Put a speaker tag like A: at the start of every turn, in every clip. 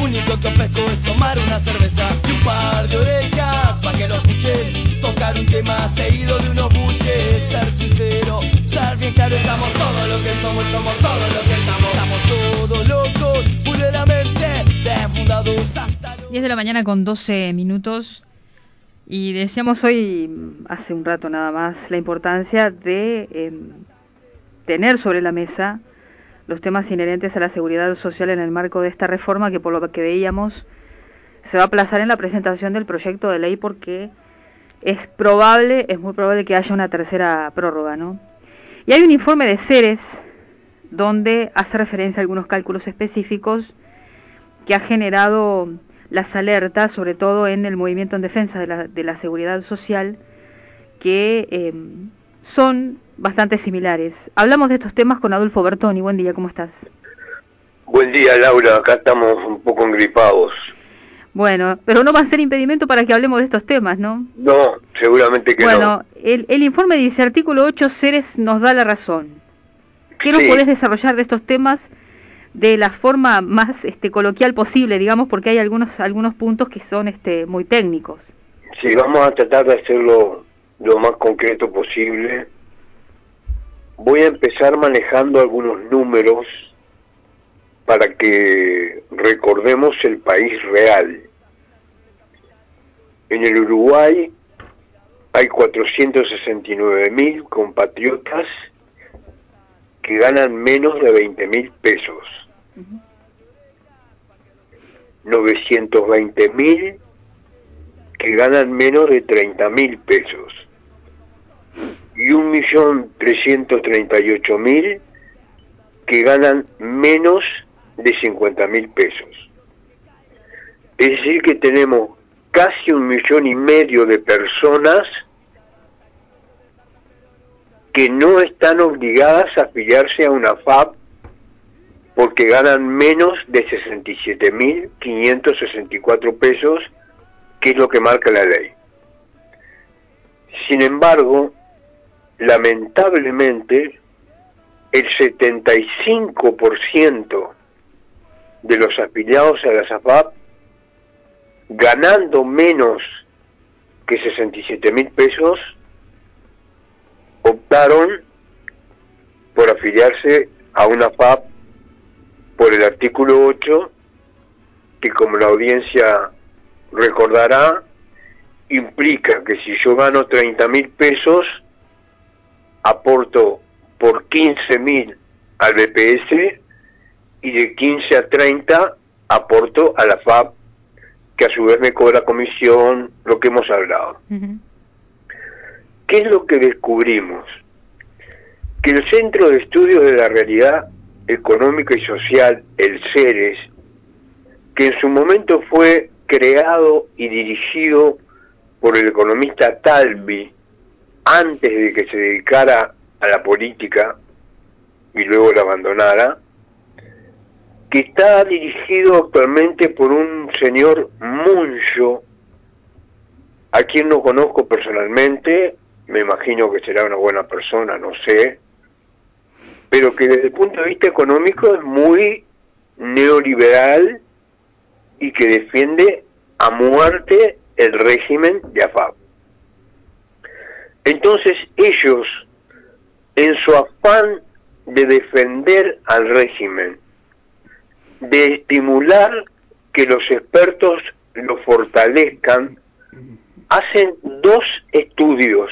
A: único que pesco es tomar una cerveza y un par de orejas pa' que lo escuchen. Tocar un tema seguido de unos buches. Ser sincero, ser bien claro, estamos todo lo que somos todo lo que estamos. Estamos todos locos, full de la mente, desfundados hasta los...
B: 10 de la mañana con 12 minutos. Y decíamos hoy, hace un rato nada más, la importancia de tener sobre la mesa los temas inherentes a la seguridad social en el marco de esta reforma que, por lo que veíamos, se va a aplazar en la presentación del proyecto de ley porque es muy probable que haya una tercera prórroga, ¿no? Y hay un informe de Ceres donde hace referencia a algunos cálculos específicos que ha generado las alertas, sobre todo en el movimiento en defensa de la seguridad social, que son bastante similares. Hablamos de estos temas con Adolfo Bertoni. Buen día, ¿cómo estás?
C: Buen día, Laura. Acá estamos un poco engripados.
B: Bueno, pero no va a ser impedimento para que hablemos de estos temas, ¿no?
C: No, seguramente que no.
B: Bueno, el informe dice, artículo 8, Ceres nos da la razón. ¿Qué nos podés desarrollar de estos temas de la forma más coloquial posible, digamos, porque hay algunos puntos que son muy técnicos?
C: Sí, vamos a tratar de hacerlo lo más concreto posible. Voy a empezar manejando algunos números para que recordemos el país real. En el Uruguay hay 469.000 compatriotas que ganan menos de 20.000 pesos. 920.000 que ganan menos de 30.000 pesos. Y 1.338.000 que ganan menos de 50.000 pesos. Es decir que tenemos casi 1,5 millones de personas que no están obligadas a afiliarse a una FAP porque ganan menos de 67.564 pesos, que es lo que marca la ley. Sin embargo, lamentablemente, el 75% de los afiliados a las AFAP, ganando menos que 67.000 pesos, optaron por afiliarse a una FAP por el artículo 8, que, como la audiencia recordará, implica que si yo gano 30.000 pesos, aporto por 15.000 al BPS y de 15 a 30 aporto a la FAP, que a su vez me cobra comisión, lo que hemos hablado. ¿Qué es lo que descubrimos? Que el Centro de Estudios de la Realidad Económica y Social, el CERES, que en su momento fue creado y dirigido por el economista Talvi, antes de que se dedicara a la política y luego la abandonara, que está dirigido actualmente por un señor Muncho, a quien no conozco personalmente, me imagino que será una buena persona, no sé, pero que desde el punto de vista económico es muy neoliberal y que defiende a muerte el régimen de AFAP. Entonces ellos, en su afán de defender al régimen, de estimular que los expertos lo fortalezcan, hacen dos estudios.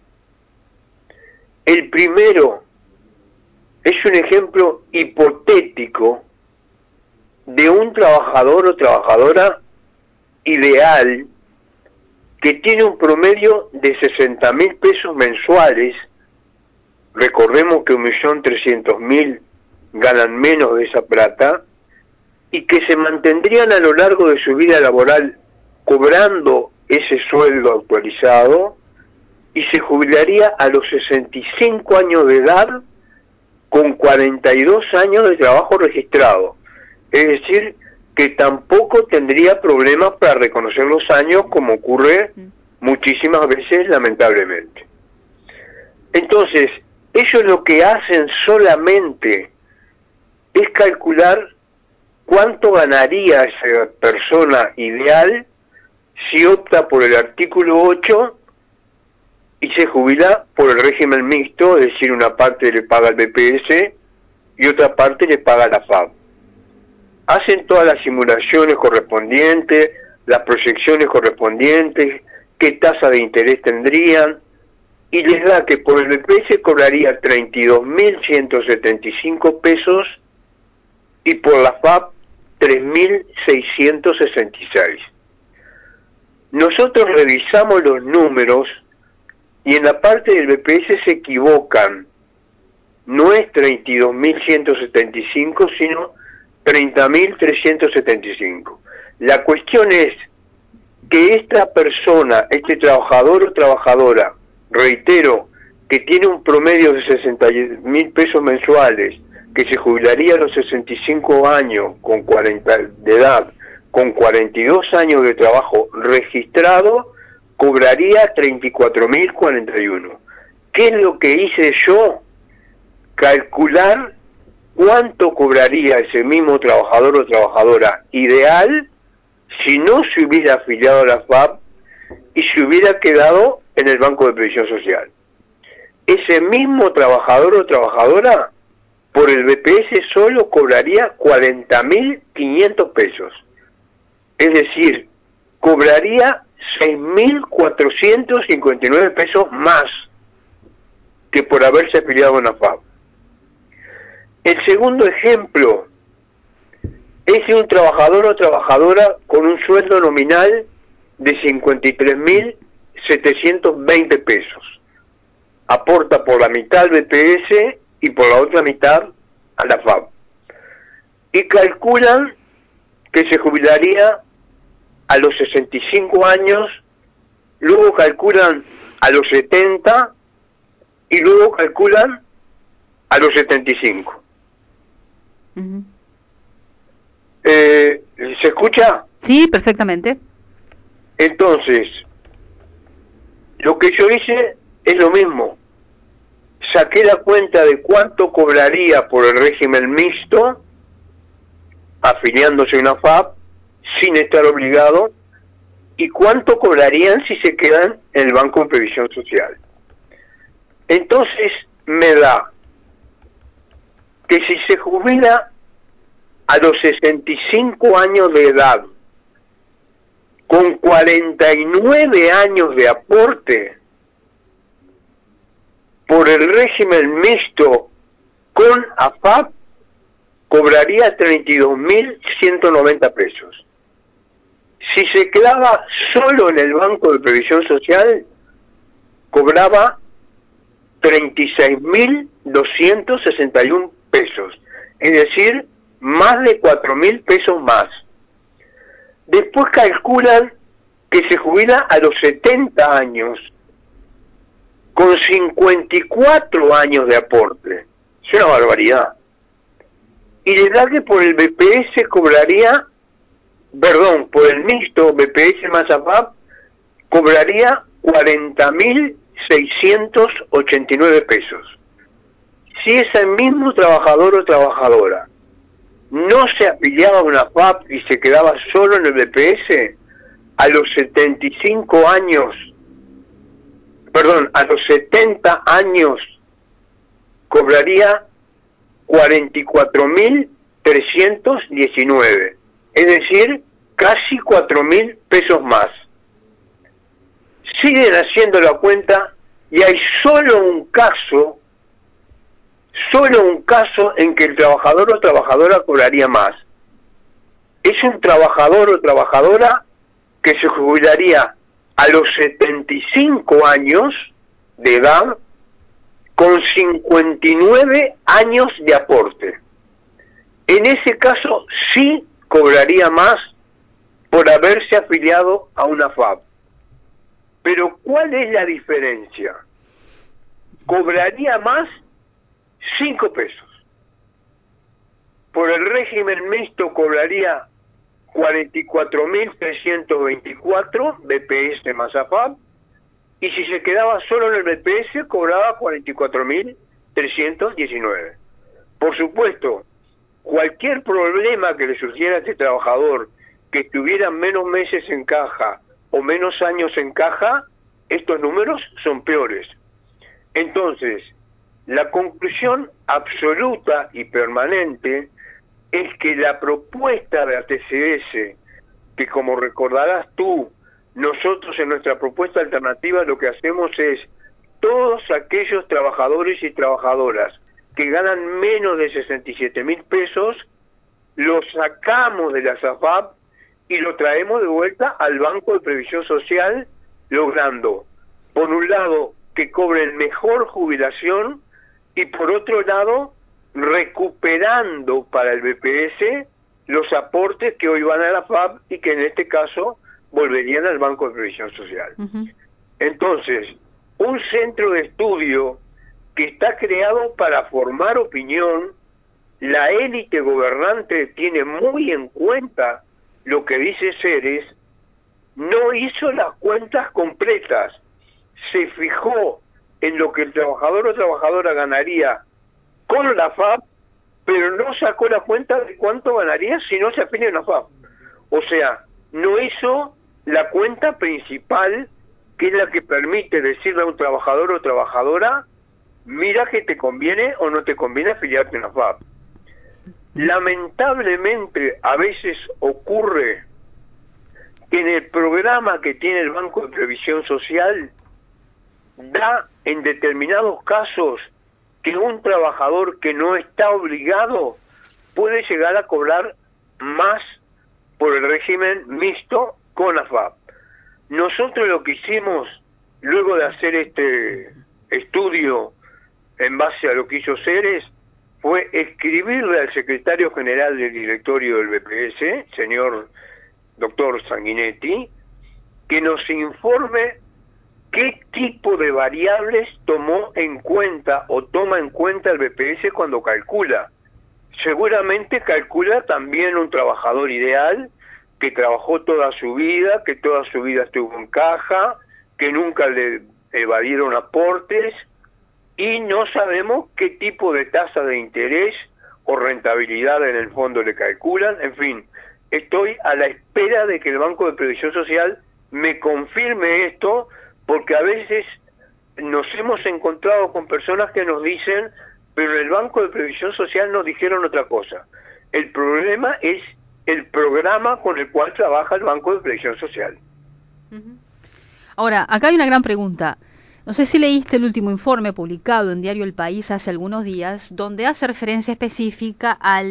C: El primero es un ejemplo hipotético de un trabajador o trabajadora ideal que tiene un promedio de 60.000 pesos mensuales. Recordemos que 1.300.000 ganan menos de esa plata y que se mantendrían a lo largo de su vida laboral cobrando ese sueldo actualizado y se jubilaría a los 65 años de edad con 42 años de trabajo registrado. Es decir, que tampoco tendría problemas para reconocer los años, como ocurre muchísimas veces, lamentablemente. Entonces, ellos lo que hacen solamente es calcular ¿cuánto ganaría esa persona ideal si opta por el artículo 8 y se jubila por el régimen mixto, es decir, una parte le paga el BPS y otra parte le paga la FAB? Hacen todas las simulaciones correspondientes, las proyecciones correspondientes, qué tasa de interés tendrían, y les da que por el BPS cobraría 32.175 pesos y por la FAB 3.666. Nosotros revisamos los números y en la parte del BPS se equivocan. No es 32.175, sino 30.375. La cuestión es que esta persona, este trabajador o trabajadora, reitero, que tiene un promedio de 60.000 pesos mensuales, que se jubilaría a los 65 años con 40 de edad, con 42 años de trabajo registrado, cobraría 34.041. ¿Qué es lo que hice yo? Calcular cuánto cobraría ese mismo trabajador o trabajadora ideal si no se hubiera afiliado a la FAB y se hubiera quedado en el Banco de Previsión Social. Ese mismo trabajador o trabajadora por el BPS solo cobraría 40.500 pesos. Es decir, cobraría 6.459 pesos más que por haberse afiliado a una FAB. El segundo ejemplo es de un trabajador o trabajadora con un sueldo nominal de 53.720 pesos. Aporta por la mitad al BPS y por la otra mitad a la FAB. Y calculan que se jubilaría a los 65 años, luego calculan a los 70 y luego calculan a los 75.
B: Uh-huh.
C: ¿Se escucha?
B: Sí, perfectamente.
C: Entonces, lo que yo hice es lo mismo. Saqué la cuenta de cuánto cobraría por el régimen mixto, afiliándose a una FAB, sin estar obligado, y cuánto cobrarían si se quedan en el Banco de Previsión Social. Entonces, me da que si se jubila a los 65 años de edad, con 49 años de aporte, por el régimen mixto con AFAP, cobraría 32.190 pesos. Si se quedaba solo en el Banco de Previsión Social, cobraba 36.261 pesos, es decir, más de 4.000 pesos más. Después calculan que se jubila a los 70 años, con 54 años de aporte. Es una barbaridad. Y le da que por el BPS cobraría, por el mixto BPS más AFAP, cobraría 40.689 pesos. Si ese mismo trabajador o trabajadora no se afiliaba a una FAP y se quedaba solo en el BPS, a los 75 años, a los 70 años, cobraría 44.319, es decir, casi 4.000 pesos más. Siguen haciendo la cuenta y hay solo un caso en que el trabajador o trabajadora cobraría más. Es un trabajador o trabajadora que se jubilaría a los 75 años de edad con 59 años de aporte. En ese caso sí cobraría más por haberse afiliado a una FAB. Pero ¿cuál es la diferencia? Cobraría más 5 pesos. Por el régimen mixto cobraría 44.324 BPS más AFAP, y si se quedaba solo en el BPS cobraba 44.319. Por supuesto, cualquier problema que le surgiera a este trabajador, que estuviera menos meses en caja o menos años en caja, estos números son peores. Entonces, la conclusión absoluta y permanente es que la propuesta de ATCS, que como recordarás tú, nosotros en nuestra propuesta alternativa lo que hacemos es todos aquellos trabajadores y trabajadoras que ganan menos de 67.000 pesos, los sacamos de la SAFAP y lo traemos de vuelta al Banco de Previsión Social, logrando, por un lado, que cobren mejor jubilación y por otro lado, recuperando para el BPS los aportes que hoy van a la FAP y que en este caso volverían al Banco de Previsión Social. Entonces, un centro de estudio que está creado para formar opinión, la élite gobernante tiene muy en cuenta lo que dice Ceres, no hizo las cuentas completas, se fijó en lo que el trabajador o trabajadora ganaría con la FAP, pero no sacó la cuenta de cuánto ganaría si no se afilia a la FAP. O sea, no hizo la cuenta principal, que es la que permite decirle a un trabajador o trabajadora, mira que te conviene o no te conviene afiliarte a la FAP. Lamentablemente, a veces ocurre que en el programa que tiene el Banco de Previsión Social, da en determinados casos que un trabajador que no está obligado puede llegar a cobrar más por el régimen mixto con la FAP. Nosotros lo que hicimos, luego de hacer este estudio en base a lo que hizo Ceres, fue escribirle al secretario general del directorio del BPS, señor doctor Sanguinetti, que nos informe qué tipo de variables tomó en cuenta o toma en cuenta el BPS cuando calcula. Seguramente calcula también un trabajador ideal que trabajó toda su vida, que toda su vida estuvo en caja, que nunca le evadieron aportes, y no sabemos qué tipo de tasa de interés o rentabilidad en el fondo le calculan. En fin, estoy a la espera de que el Banco de Previsión Social me confirme esto, porque a veces nos hemos encontrado con personas que nos dicen, pero en el Banco de Previsión Social nos dijeron otra cosa. El problema es el programa con el cual trabaja el Banco de Previsión Social.
B: Ahora, acá hay una gran pregunta. No sé si leíste el último informe publicado en Diario El País hace algunos días, donde hace referencia específica a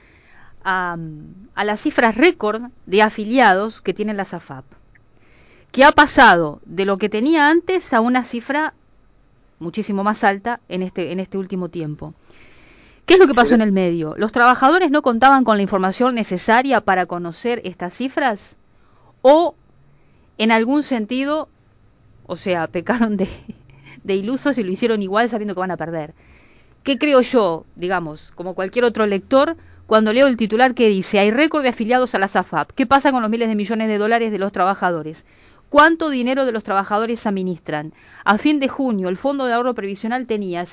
B: las cifras récord de afiliados que tiene la SAFAP, que ha pasado de lo que tenía antes a una cifra muchísimo más alta en este último tiempo. ¿Qué es lo que pasó en el medio? ¿Los trabajadores no contaban con la información necesaria para conocer estas cifras? ¿O en algún sentido, o sea, pecaron de ilusos y lo hicieron igual sabiendo que van a perder? ¿Qué creo yo, digamos, como cualquier otro lector, cuando leo el titular que dice hay récord de afiliados a la SAFAP? ¿Qué pasa con los miles de millones de dólares de los trabajadores? ¿Cuánto dinero de los trabajadores administran? A fin de junio, el Fondo de Ahorro Previsional tenía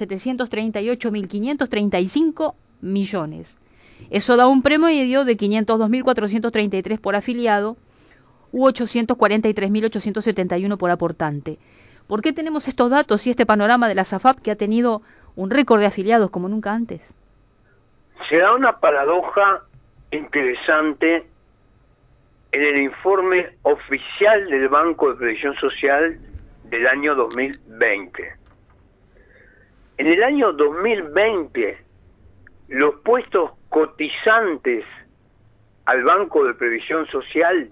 B: 738.535 millones. Eso da un promedio de 502.433 por afiliado u 843.871 por aportante. ¿Por qué tenemos estos datos y este panorama de la SAFAP que ha tenido un récord de afiliados como nunca antes?
C: Se da una paradoja interesante en el informe oficial del Banco de Previsión Social del año 2020. En el año 2020, los puestos cotizantes al Banco de Previsión Social,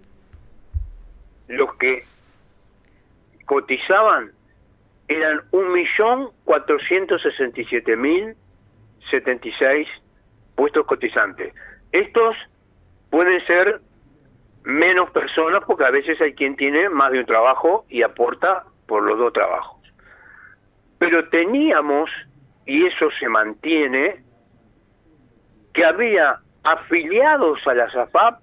C: los que cotizaban, eran 1.467.076 puestos cotizantes. Estos pueden ser menos personas porque a veces hay quien tiene más de un trabajo y aporta por los dos trabajos. Pero teníamos, y eso se mantiene, que había afiliados a la SAFAP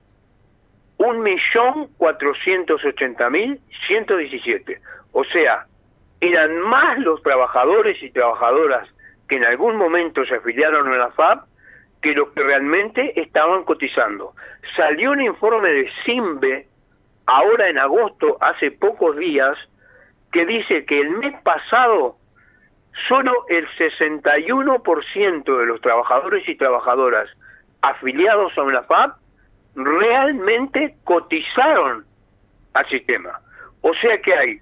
C: 1.480.117. O sea, eran más los trabajadores y trabajadoras que en algún momento se afiliaron a la FAP que los que realmente estaban cotizando. Salió un informe de CIMBE, ahora en agosto, hace pocos días, que dice que el mes pasado solo el 61% de los trabajadores y trabajadoras afiliados a una FAP realmente cotizaron al sistema. O sea que hay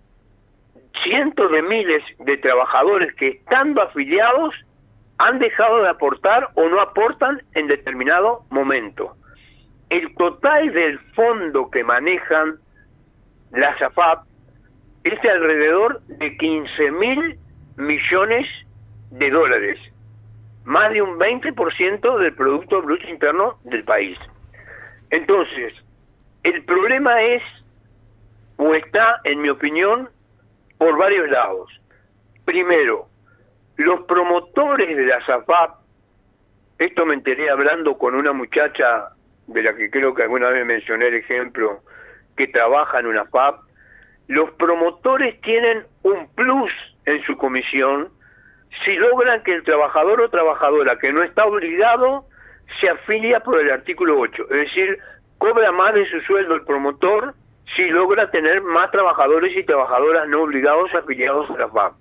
C: cientos de miles de trabajadores que, estando afiliados, han dejado de aportar o no aportan en determinado momento. El total del fondo que manejan las AFAP es de alrededor de 15.000 millones de dólares, más de un 20% del Producto Bruto Interno del país. Entonces, el problema es, o está, en mi opinión, por varios lados. Primero, los promotores de las AFAP, esto me enteré hablando con una muchacha de la que creo que alguna vez mencioné el ejemplo, que trabaja en una AFAP, los promotores tienen un plus en su comisión si logran que el trabajador o trabajadora que no está obligado se afilia por el artículo 8, es decir, cobra más de su sueldo el promotor si logra tener más trabajadores y trabajadoras no obligados afiliados a la FAP.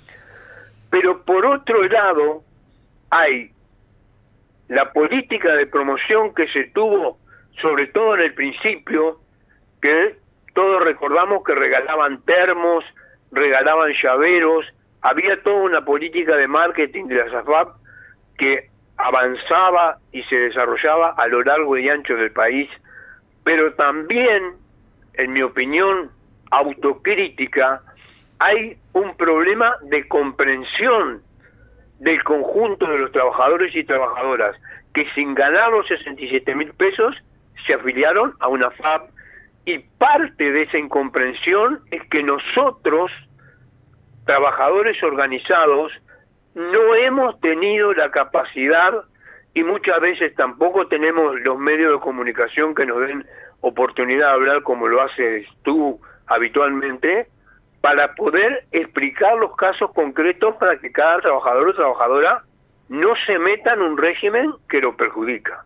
C: Pero por otro lado, hay la política de promoción que se tuvo, sobre todo en el principio, que todos recordamos que regalaban termos, regalaban llaveros, había toda una política de marketing de las AFAP que avanzaba y se desarrollaba a lo largo y ancho del país, pero también, en mi opinión autocrítica, hay un problema de comprensión del conjunto de los trabajadores y trabajadoras que, sin ganar los 67.000 pesos, se afiliaron a una FAP, y parte de esa incomprensión es que nosotros, trabajadores organizados, no hemos tenido la capacidad, y muchas veces tampoco tenemos los medios de comunicación que nos den oportunidad de hablar como lo haces tú habitualmente, para poder explicar los casos concretos para que cada trabajador o trabajadora no se meta en un régimen que lo perjudica.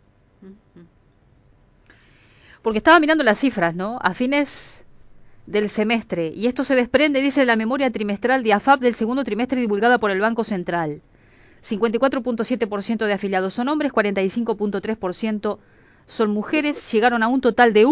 B: Porque estaba mirando las cifras, ¿no? A fines del semestre, y esto se desprende, dice, la memoria trimestral de AFAP del segundo trimestre divulgada por el Banco Central. 54.7% de afiliados son hombres, 45.3% son mujeres. Llegaron a un total de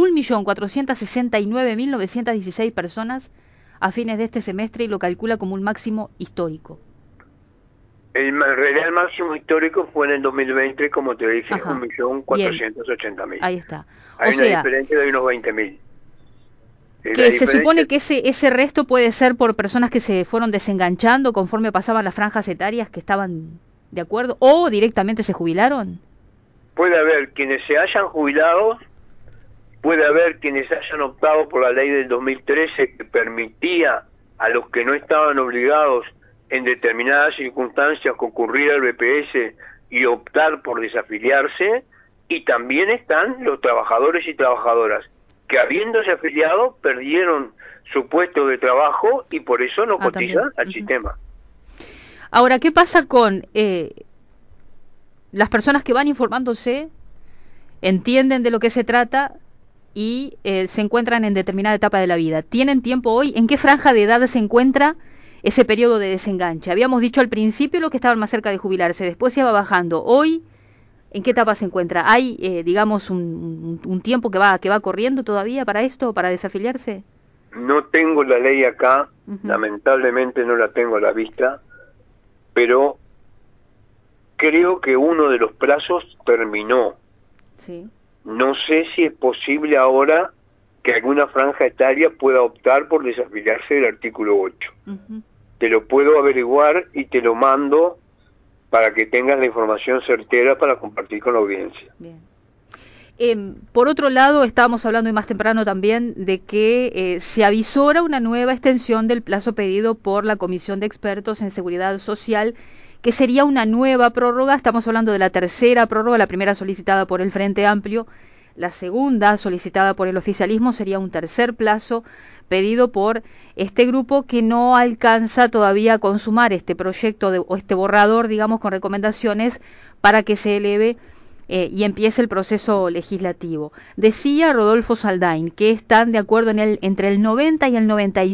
B: 1.469.916 personas a fines de este semestre, y lo calcula como un máximo histórico.
C: El real máximo histórico fue en el 2020, como te dije, 1.480.000.
B: Ahí está.
C: Hay una diferencia de unos 20.000.
B: Que se supone que ese resto puede ser por personas que se fueron desenganchando conforme pasaban las franjas etarias, que estaban de acuerdo, o directamente se jubilaron.
C: Puede haber quienes se hayan jubilado, puede haber quienes hayan optado por la ley del 2013 que permitía a los que no estaban obligados en determinadas circunstancias concurrir al BPS y optar por desafiliarse, y también están los trabajadores y trabajadoras que, habiéndose afiliado, perdieron su puesto de trabajo y por eso no cotizan al sistema.
B: Ahora, ¿qué pasa con las personas que van informándose, entienden de lo que se trata y se encuentran en determinada etapa de la vida? ¿Tienen tiempo hoy? ¿En qué franja de edad se encuentra ese periodo de desenganche? Habíamos dicho al principio lo que estaban más cerca de jubilarse, después se iba bajando. Hoy, ¿en qué etapa se encuentra? ¿Hay, digamos, un tiempo que va corriendo todavía para esto, para desafiliarse?
C: No tengo la ley acá, lamentablemente no la tengo a la vista, pero creo que uno de los plazos terminó.
B: Sí.
C: No sé si es posible ahora que alguna franja etaria pueda optar por desafiliarse del artículo 8. Te lo puedo averiguar y te lo mando para que tengas la información certera para compartir con la audiencia.
B: Bien. Por otro lado, estábamos hablando hoy más temprano también de que se avisora una nueva extensión del plazo pedido por la Comisión de Expertos en Seguridad Social, que sería una nueva prórroga. Estamos hablando de la tercera prórroga, la primera solicitada por el Frente Amplio, La segunda, solicitada por el oficialismo, sería un tercer plazo pedido por este grupo que no alcanza todavía a consumar este proyecto o este borrador, digamos, con recomendaciones para que se eleve y empiece el proceso legislativo. Decía Rodolfo Saldain que están de acuerdo entre el 90 y el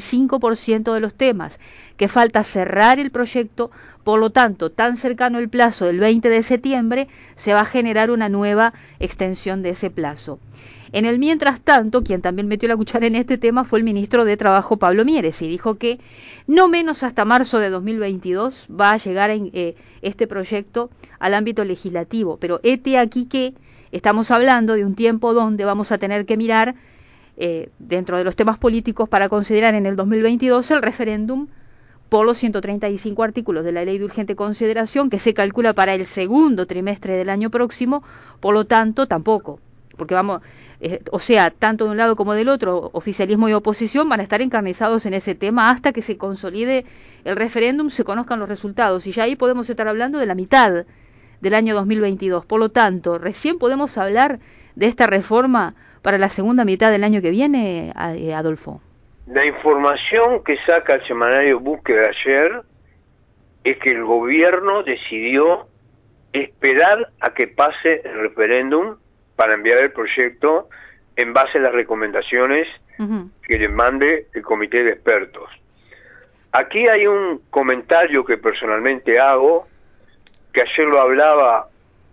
B: 95% de los temas, que falta cerrar el proyecto, por lo tanto, tan cercano el plazo del 20 de septiembre, se va a generar una nueva extensión de ese plazo. En el mientras tanto, quien también metió la cuchara en este tema fue el ministro de Trabajo, Pablo Mieres, y dijo que no menos hasta marzo de 2022 va a llegar este proyecto al ámbito legislativo. Pero hete aquí que estamos hablando de un tiempo donde vamos a tener que mirar, dentro de los temas políticos para considerar en el 2022, el referéndum por los 135 artículos de la Ley de Urgente Consideración, que se calcula para el segundo trimestre del año próximo. Por lo tanto, tampoco, porque vamos, o sea, tanto de un lado como del otro, oficialismo y oposición van a estar encarnizados en ese tema hasta que se consolide el referéndum, se conozcan los resultados, y ya ahí podemos estar hablando de la mitad del año 2022. Por lo tanto, recién podemos hablar de esta reforma para la segunda mitad del año que viene, Adolfo.
C: La información que saca el semanario Búsqueda ayer es que el gobierno decidió esperar a que pase el referéndum para enviar el proyecto en base a las recomendaciones que le mande el comité de expertos. Aquí hay un comentario que personalmente hago, que ayer lo hablaba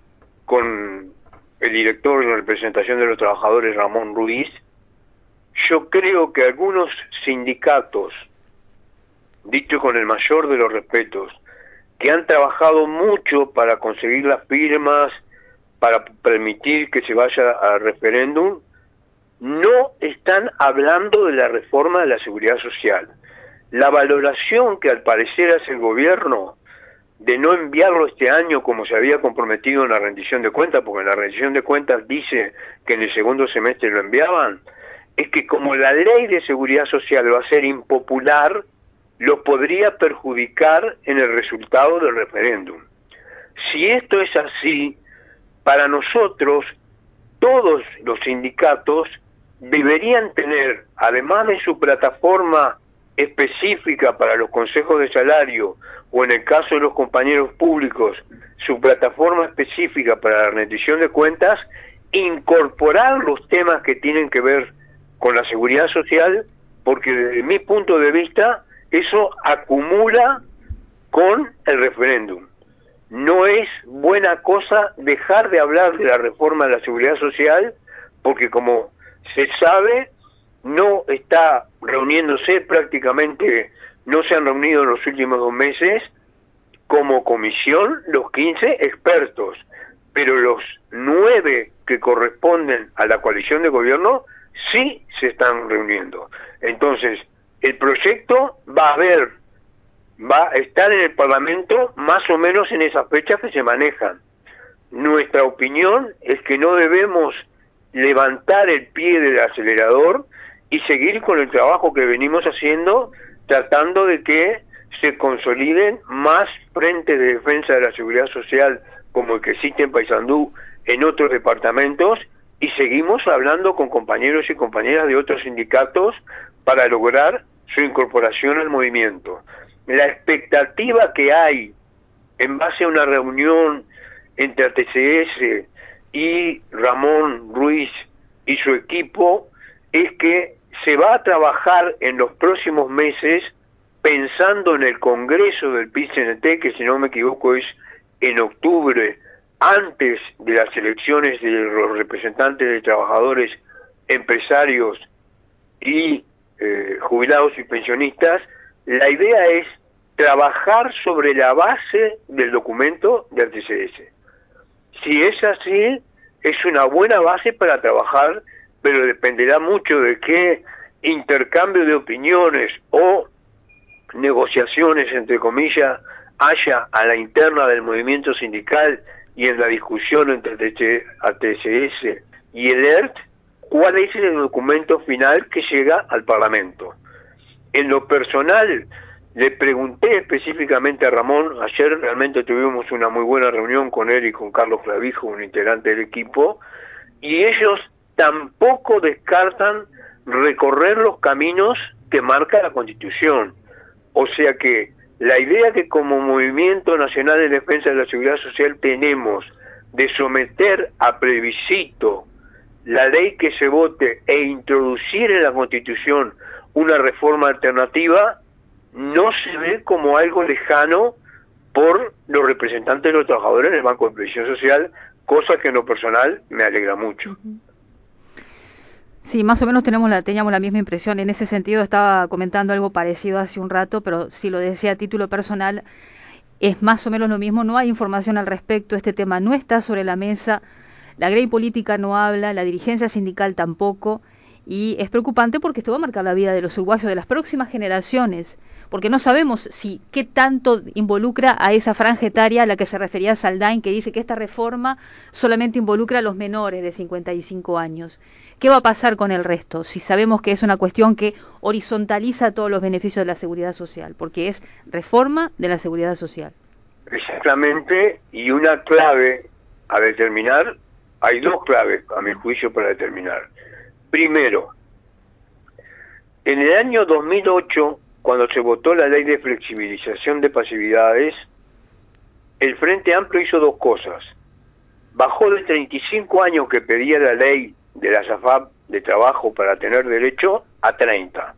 C: con el director de representación de los trabajadores, Ramón Ruiz. Yo creo que algunos sindicatos, dicho con el mayor de los respetos, que han trabajado mucho para conseguir las firmas, para permitir que se vaya al referéndum, no están hablando de la reforma de la seguridad social. La valoración que al parecer hace el gobierno de no enviarlo este año como se había comprometido en la rendición de cuentas, porque en la rendición de cuentas dice que en el segundo semestre lo enviaban, es que como la ley de seguridad social va a ser impopular, lo podría perjudicar en el resultado del referéndum. Si esto es así, para nosotros, todos los sindicatos deberían tener, además de su plataforma específica para los consejos de salario, o en el caso de los compañeros públicos, su plataforma específica para la rendición de cuentas, incorporar los temas que tienen que ver con la seguridad social, porque desde mi punto de vista, eso acumula con el referéndum. No es buena cosa dejar de hablar de la reforma de la seguridad social, porque como se sabe, no está reuniéndose prácticamente, no se han reunido en los últimos 2 meses como comisión los 15 expertos, pero los 9 que corresponden a la coalición de gobierno sí se están reuniendo. Entonces, el proyecto va a estar en el Parlamento más o menos en esas fechas que se manejan. Nuestra opinión es que no debemos levantar el pie del acelerador y seguir con el trabajo que venimos haciendo, tratando de que se consoliden más frentes de defensa de la seguridad social como el que existe en Paysandú en otros departamentos, y seguimos hablando con compañeros y compañeras de otros sindicatos para lograr su incorporación al movimiento. La expectativa que hay en base a una reunión entre TCS y Ramón Ruiz y su equipo es que se va a trabajar en los próximos meses pensando en el Congreso del PIT-CNT, que si no me equivoco es en octubre, antes de las elecciones de los representantes de trabajadores, empresarios y jubilados y pensionistas. La idea es trabajar sobre la base del documento del TCS. Si es así, es una buena base para trabajar, pero dependerá mucho de qué intercambio de opiniones o negociaciones, entre comillas, haya a la interna del movimiento sindical y en la discusión entre TCS y el ERT, cuál es el documento final que llega al Parlamento. En lo personal, le pregunté específicamente a Ramón, ayer realmente tuvimos una muy buena reunión con él y con Carlos Clavijo, un integrante del equipo, y ellos tampoco descartan recorrer los caminos que marca la Constitución. O sea que la idea que como Movimiento Nacional de Defensa de la Seguridad Social tenemos de someter a plebiscito la ley que se vote e introducir en la Constitución una reforma alternativa, no se ve como algo lejano por los representantes de los trabajadores en el Banco de Previsión Social, cosa que en lo personal me alegra mucho.
B: Sí, más o menos teníamos la misma impresión. En ese sentido estaba comentando algo parecido hace un rato, pero si lo decía a título personal, es más o menos lo mismo. No hay información al respecto, este tema no está sobre la mesa, la grey política no habla, la dirigencia sindical tampoco, y es preocupante porque esto va a marcar la vida de los uruguayos, de las próximas generaciones, porque no sabemos si qué tanto involucra a esa franja etaria a la que se refería Saldain, que dice que esta reforma solamente involucra a los menores de 55 años. ¿Qué va a pasar con el resto? Si sabemos que es una cuestión que horizontaliza todos los beneficios de la seguridad social, porque es reforma de la seguridad social.
C: Exactamente, y una clave a determinar, hay dos claves a mi juicio para determinar. Primero, en el año 2008, cuando se votó la ley de flexibilización de pasividades, el Frente Amplio hizo dos cosas. Bajó de 35 años que pedía la ley de la AFAP de trabajo para tener derecho a 30.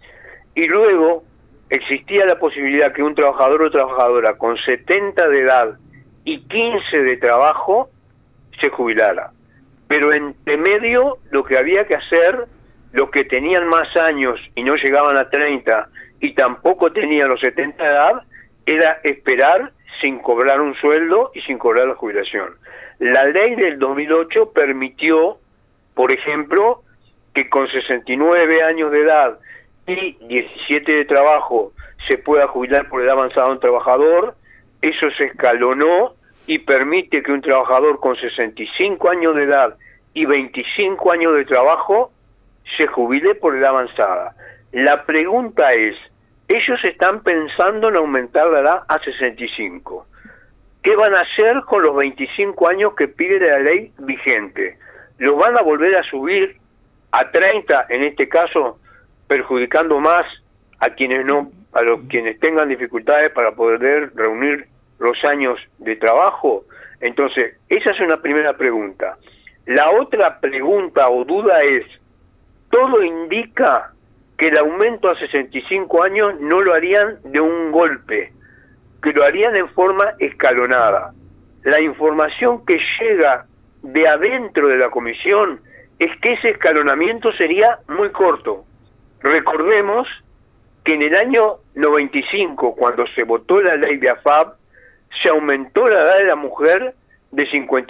C: Y luego existía la posibilidad que un trabajador o trabajadora con 70 de edad y 15 de trabajo se jubilara. Pero entre medio lo que había que hacer, los que tenían más años y no llegaban a 30 y tampoco tenían los 70 de edad, era esperar sin cobrar un sueldo y sin cobrar la jubilación. La ley del 2008 permitió, por ejemplo, que con 69 años de edad y 17 de trabajo se pueda jubilar por edad avanzada un trabajador. Eso se escalonó y permite que un trabajador con 65 años de edad y 25 años de trabajo se jubile por edad avanzada. La pregunta es, ellos están pensando en aumentar la edad a 65. ¿Qué van a hacer con los 25 años que pide la ley vigente? ¿Los van a volver a subir a 30, en este caso, perjudicando más a quienes quienes tengan dificultades para poder reunir los años de trabajo? Entonces, esa es una primera pregunta. La otra pregunta o duda es, todo indica que el aumento a 65 años no lo harían de un golpe, que lo harían en forma escalonada. La información que llega de adentro de la comisión es que ese escalonamiento sería muy corto. Recordemos que en el año 95, cuando se votó la ley de AFAP, se aumentó la edad de la mujer de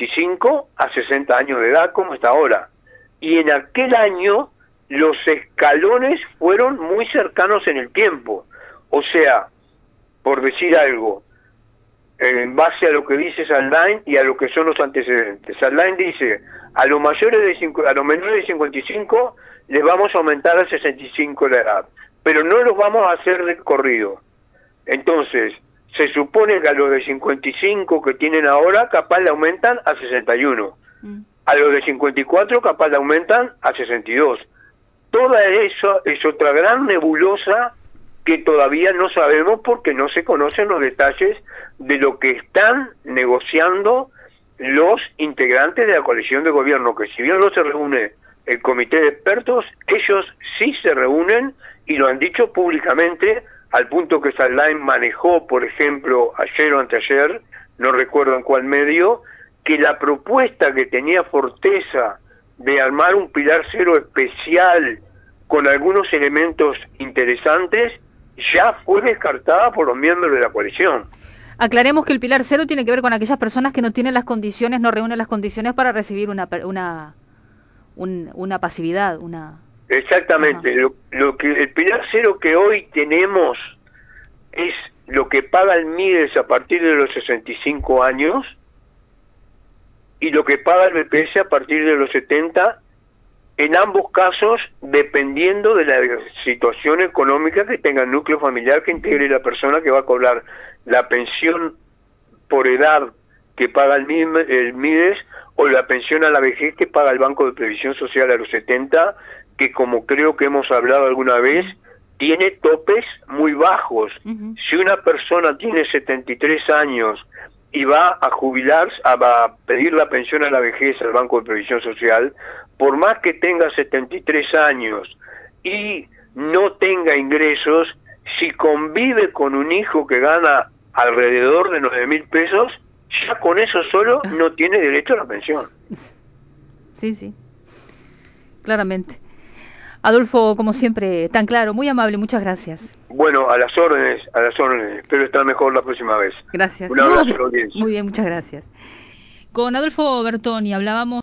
C: 55 a 60 años de edad, como está ahora. Y en aquel año los escalones fueron muy cercanos en el tiempo. O sea, por decir algo, en base a lo que dice Saldain y a lo que son los antecedentes. Saldain dice, a los menores de 55 les vamos a aumentar a 65 la edad, pero no los vamos a hacer de corrido. Entonces, se supone que a los de 55 que tienen ahora, capaz le aumentan a 61. A los de 54 capaz le aumentan a 62. Toda eso es otra gran nebulosa que todavía no sabemos porque no se conocen los detalles de lo que están negociando los integrantes de la coalición de gobierno, que si bien no se reúne el comité de expertos, ellos sí se reúnen y lo han dicho públicamente, al punto que Saldain manejó, por ejemplo, ayer o anteayer, no recuerdo en cuál medio, que la propuesta que tenía Forteza de armar un pilar cero especial con algunos elementos interesantes, ya fue descartada por los miembros de la coalición.
B: Aclaremos que el pilar cero tiene que ver con aquellas personas que no tienen las condiciones, no reúnen las condiciones para recibir una pasividad,
C: Exactamente. Lo que el pilar cero que hoy tenemos es lo que paga el MIDES a partir de los 65 años y lo que paga el BPS a partir de los 70, en ambos casos dependiendo de la situación económica que tenga el núcleo familiar que integre la persona que va a cobrar la pensión por edad que paga el MIDES, o la pensión a la vejez que paga el Banco de Previsión Social a los 70, que como creo que hemos hablado alguna vez, tiene topes muy bajos. Si una persona tiene 73 años y va a jubilarse, va a pedir la pensión a la vejez al Banco de Previsión Social, por más que tenga 73 años y no tenga ingresos, si convive con un hijo que gana alrededor de 9.000 pesos, ya con eso solo no tiene derecho a la pensión.
B: Sí, claramente. Adolfo, como siempre, tan claro, muy amable, muchas gracias.
C: Bueno, a las órdenes, espero estar mejor la próxima vez.
B: Gracias.
C: Un abrazo a la audiencia.
B: Muy bien, muchas gracias. Con Adolfo Bertoni hablábamos